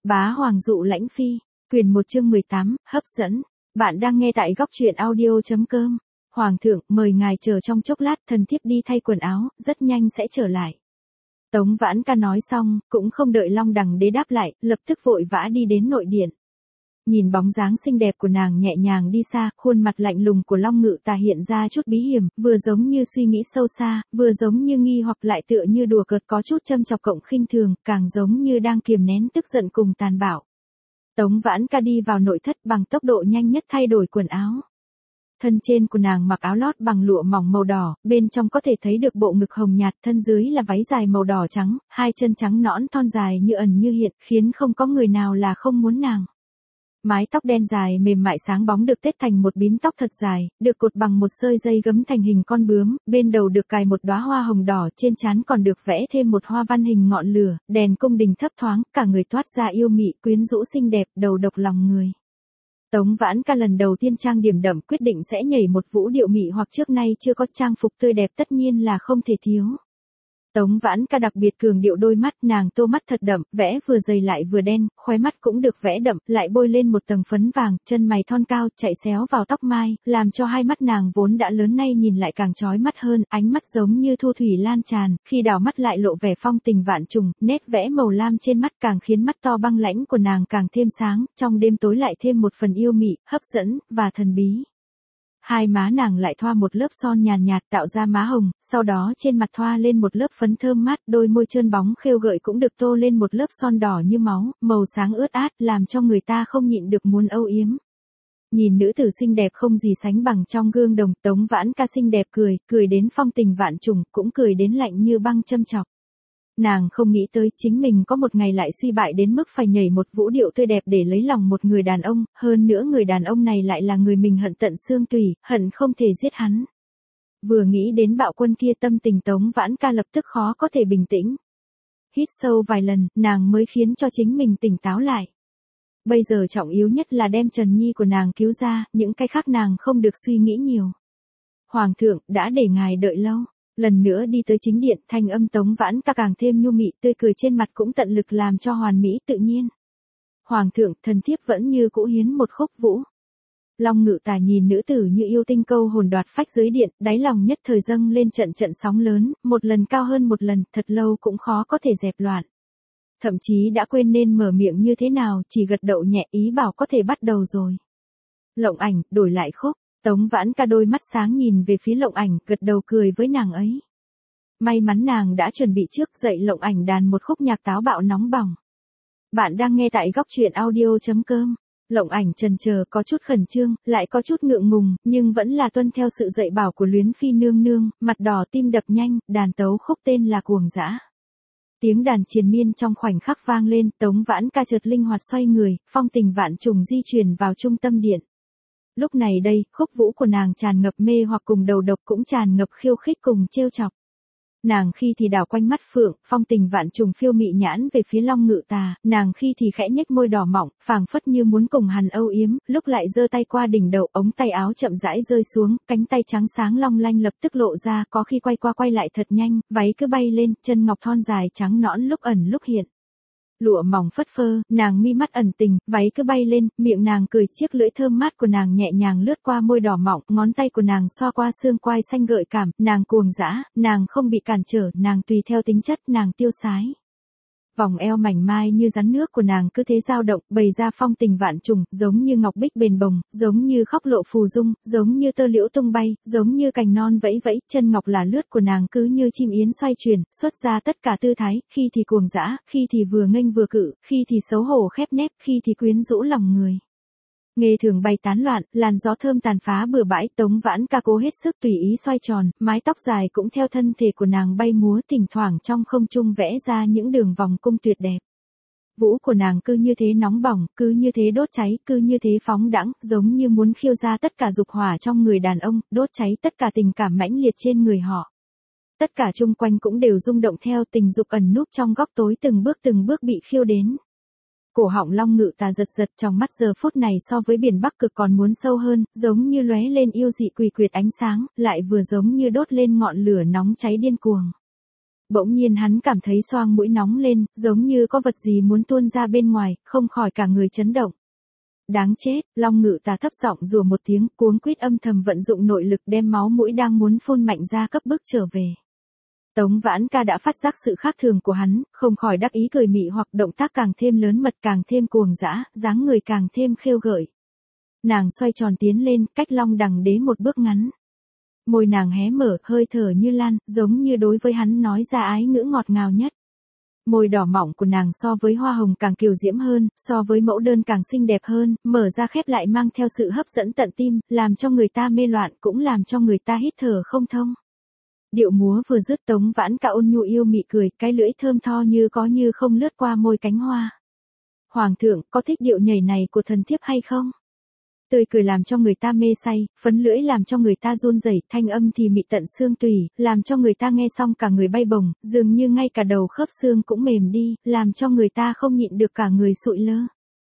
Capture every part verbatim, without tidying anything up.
Bá Hoàng dụ lãnh phi, quyền một chương mười tám, hấp dẫn. Bạn đang nghe tại góc truyện audio chấm com. Hoàng thượng, mời ngài chờ trong chốc lát, thần thiếp đi thay quần áo, rất nhanh sẽ trở lại. Tống Vãn Ca nói xong, cũng không đợi Long Đằng Đế đáp lại, lập tức vội vã đi đến nội điện. Nhìn bóng dáng xinh đẹp của nàng nhẹ nhàng đi xa, khuôn mặt lạnh lùng của Long Ngự Tà hiện ra chút bí hiểm, vừa giống như suy nghĩ sâu xa, vừa giống như nghi hoặc lại tựa như đùa cợt có chút châm chọc cộng khinh thường, càng giống như đang kiềm nén tức giận cùng tàn bạo. Tống Vãn Ca đi vào nội thất bằng tốc độ nhanh nhất thay đổi quần áo. Thân trên của nàng mặc áo lót bằng lụa mỏng màu đỏ, bên trong có thể thấy được bộ ngực hồng nhạt, thân dưới là váy dài màu đỏ trắng, hai chân trắng nõn thon dài như ẩn như hiện, khiến không có người nào là không muốn nàng. Mái tóc đen dài mềm mại sáng bóng được tết thành một bím tóc thật dài, được cột bằng một sợi dây gấm thành hình con bướm, bên đầu được cài một đóa hoa hồng đỏ, trên trán còn được vẽ thêm một hoa văn hình ngọn lửa, đèn cung đình thấp thoáng, cả người toát ra yêu mị, quyến rũ xinh đẹp, đầu độc lòng người. Tống Vãn Ca lần đầu tiên trang điểm đậm, quyết định sẽ nhảy một vũ điệu mị hoặc trước nay chưa có trang phục tươi đẹp tất nhiên là không thể thiếu. Tống Vãn Ca đặc biệt cường điệu đôi mắt, nàng tô mắt thật đậm, vẽ vừa dày lại vừa đen, khóe mắt cũng được vẽ đậm, lại bôi lên một tầng phấn vàng, chân mày thon cao, chạy xéo vào tóc mai, làm cho hai mắt nàng vốn đã lớn nay nhìn lại càng chói mắt hơn, ánh mắt giống như thu thủy lan tràn, khi đảo mắt lại lộ vẻ phong tình vạn trùng, nét vẽ màu lam trên mắt càng khiến mắt to băng lãnh của nàng càng thêm sáng, trong đêm tối lại thêm một phần yêu mị, hấp dẫn, và thần bí. Hai má nàng lại thoa một lớp son nhàn nhạt tạo ra má hồng, sau đó trên mặt thoa lên một lớp phấn thơm mát, đôi môi trơn bóng khêu gợi cũng được tô lên một lớp son đỏ như máu, màu sáng ướt át, làm cho người ta không nhịn được muốn âu yếm. Nhìn nữ tử xinh đẹp không gì sánh bằng trong gương đồng, Tống Vãn Ca xinh đẹp cười, cười đến phong tình vạn trùng, cũng cười đến lạnh như băng châm chọc. Nàng không nghĩ tới chính mình có một ngày lại suy bại đến mức phải nhảy một vũ điệu tươi đẹp để lấy lòng một người đàn ông, hơn nữa người đàn ông này lại là người mình hận tận xương tủy, hận không thể giết hắn. Vừa nghĩ đến bạo quân kia tâm tình Tống Vãn Ca lập tức khó có thể bình tĩnh. Hít sâu vài lần, nàng mới khiến cho chính mình tỉnh táo lại. Bây giờ trọng yếu nhất là đem Trần Nhi của nàng cứu ra, những cái khác nàng không được suy nghĩ nhiều. Hoàng thượng, đã để ngài đợi lâu. Lần nữa đi tới chính điện, thanh âm Tống Vãn Ca càng thêm nhu mị, tươi cười trên mặt cũng tận lực làm cho hoàn mỹ tự nhiên. Hoàng thượng, thần thiếp vẫn như cũ hiến một khúc vũ. Long Ngự Tà nhìn nữ tử như yêu tinh câu hồn đoạt phách dưới điện, đáy lòng nhất thời dâng lên trận trận sóng lớn, một lần cao hơn một lần, thật lâu cũng khó có thể dẹp loạn. Thậm chí đã quên nên mở miệng như thế nào, chỉ gật đầu nhẹ ý bảo có thể bắt đầu rồi. Lộng Ảnh, đổi lại khúc. Tống Vãn Ca đôi mắt sáng nhìn về phía Lộng Ảnh, gật đầu cười với nàng ấy. May mắn nàng đã chuẩn bị trước, dạy Lộng Ảnh đàn một khúc nhạc táo bạo nóng bỏng. Bạn đang nghe tại góc truyện audio chấm com. Lộng Ảnh chần chờ, có chút khẩn trương, lại có chút ngượng ngùng, nhưng vẫn là tuân theo sự dạy bảo của Luyến Phi nương nương, mặt đỏ tim đập nhanh, đàn tấu khúc tên là Cuồng Dã. Tiếng đàn triền miên trong khoảnh khắc vang lên, Tống Vãn Ca chợt linh hoạt xoay người, phong tình vạn trùng di chuyển vào trung tâm điện. Lúc này đây, khúc vũ của nàng tràn ngập mê hoặc cùng đầu độc cũng tràn ngập khiêu khích cùng trêu chọc. Nàng khi thì đảo quanh mắt phượng, phong tình vạn trùng phiêu mị nhãn về phía Long Ngự Tà, nàng khi thì khẽ nhếch môi đỏ mọng, phảng phất như muốn cùng hắn âu yếm, lúc lại giơ tay qua đỉnh đầu, ống tay áo chậm rãi rơi xuống, cánh tay trắng sáng long lanh lập tức lộ ra, có khi quay qua quay lại thật nhanh, váy cứ bay lên, chân ngọc thon dài trắng nõn lúc ẩn lúc hiện. Lụa mỏng phất phơ, nàng mi mắt ẩn tình, váy cứ bay lên, miệng nàng cười, chiếc lưỡi thơm mát của nàng nhẹ nhàng lướt qua môi đỏ mọng, ngón tay của nàng xoa qua xương quai xanh gợi cảm, nàng cuồng dã, nàng không bị cản trở, nàng tùy theo tính chất, nàng tiêu sái. Vòng eo mảnh mai như rắn nước của nàng cứ thế dao động, bày ra phong tình vạn trùng, giống như ngọc bích bền bồng, giống như khóc lộ phù dung, giống như tơ liễu tung bay, giống như cành non vẫy vẫy, chân ngọc là lướt của nàng cứ như chim yến xoay chuyển, xuất ra tất cả tư thái, khi thì cuồng dã, khi thì vừa nghênh vừa cự, khi thì xấu hổ khép nép, khi thì quyến rũ lòng người. Nghề thường bay tán loạn, làn gió thơm tàn phá bừa bãi, Tống Vãn Ca cố hết sức tùy ý xoay tròn, mái tóc dài cũng theo thân thể của nàng bay múa, thỉnh thoảng trong không trung vẽ ra những đường vòng cung tuyệt đẹp. Vũ của nàng cứ như thế nóng bỏng, cứ như thế đốt cháy, cứ như thế phóng đãng, giống như muốn khiêu ra tất cả dục hỏa trong người đàn ông, đốt cháy tất cả tình cảm mãnh liệt trên người họ. Tất cả chung quanh cũng đều rung động theo, tình dục ẩn núp trong góc tối từng bước từng bước bị khiêu đến. Cổ họng Long Ngự Tà giật giật, trong mắt giờ phút này so với biển Bắc Cực còn muốn sâu hơn, giống như lóe lên yêu dị quỷ quyệt ánh sáng, lại vừa giống như đốt lên ngọn lửa nóng cháy điên cuồng. Bỗng nhiên hắn cảm thấy xoang mũi nóng lên, giống như có vật gì muốn tuôn ra bên ngoài, không khỏi cả người chấn động. Đáng chết, Long Ngự Tà thấp giọng rủa một tiếng, cuống quýt âm thầm vận dụng nội lực đem máu mũi đang muốn phun mạnh ra cấp bước trở về. Tống Vãn Ca đã phát giác sự khác thường của hắn, không khỏi đắc ý cười mị hoặc động tác càng thêm lớn mật càng thêm cuồng dã, dáng người càng thêm khêu gợi. Nàng xoay tròn tiến lên, cách Long Đằng Đế một bước ngắn. Môi nàng hé mở, hơi thở như lan, giống như đối với hắn nói ra ái ngữ ngọt ngào nhất. Môi đỏ mọng của nàng so với hoa hồng càng kiều diễm hơn, so với mẫu đơn càng xinh đẹp hơn, mở ra khép lại mang theo sự hấp dẫn tận tim, làm cho người ta mê loạn cũng làm cho người ta hít thở không thông. Điệu múa vừa dứt, Tống Vãn Ca ôn nhu yêu mị cười, cái lưỡi thơm tho như có như không lướt qua môi cánh hoa. Hoàng thượng, có thích điệu nhảy này của thần thiếp hay không? Tươi cười làm cho người ta mê say, phấn lưỡi làm cho người ta run rẩy, thanh âm thì mị tận xương tủy, làm cho người ta nghe xong cả người bay bổng, dường như ngay cả đầu khớp xương cũng mềm đi, làm cho người ta không nhịn được cả người sụi lơ.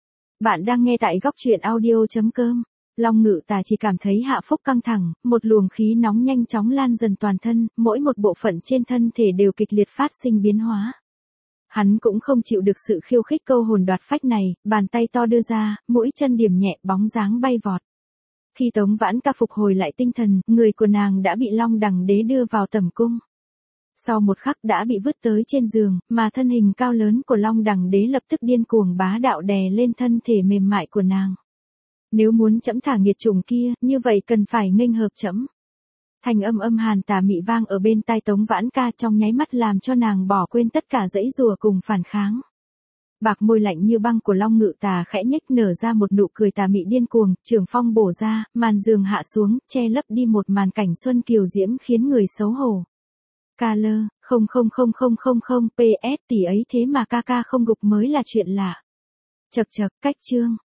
Bạn đang nghe tại góc truyện audio chấm com. Long Ngự Tà chỉ cảm thấy hạ phúc căng thẳng, một luồng khí nóng nhanh chóng lan dần toàn thân, mỗi một bộ phận trên thân thể đều kịch liệt phát sinh biến hóa. Hắn cũng không chịu được sự khiêu khích câu hồn đoạt phách này, bàn tay to đưa ra, mũi chân điểm nhẹ, bóng dáng bay vọt. Khi Tống Vãn Ca phục hồi lại tinh thần, người của nàng đã bị Long Đằng Đế đưa vào tẩm cung. Sau một khắc đã bị vứt tới trên giường, mà thân hình cao lớn của Long Đằng Đế lập tức điên cuồng bá đạo đè lên thân thể mềm mại của nàng. Nếu muốn trẫm thả nghiệt chủng kia, như vậy cần phải nghênh hợp trẫm. Thành âm âm hàn tà mị vang ở bên tai Tống Vãn Ca trong nháy mắt làm cho nàng bỏ quên tất cả dãy rùa cùng phản kháng. Bạc môi lạnh như băng của Long Ngự Tà khẽ nhếch nở ra một nụ cười tà mị điên cuồng, trường phong bổ ra, màn giường hạ xuống, che lấp đi một màn cảnh xuân kiều diễm khiến người xấu hổ. Ca lơ, không không không không không không, pê ét tỷ ấy thế mà ca ca không gục mới là chuyện lạ. Chậc chậc, cách chương.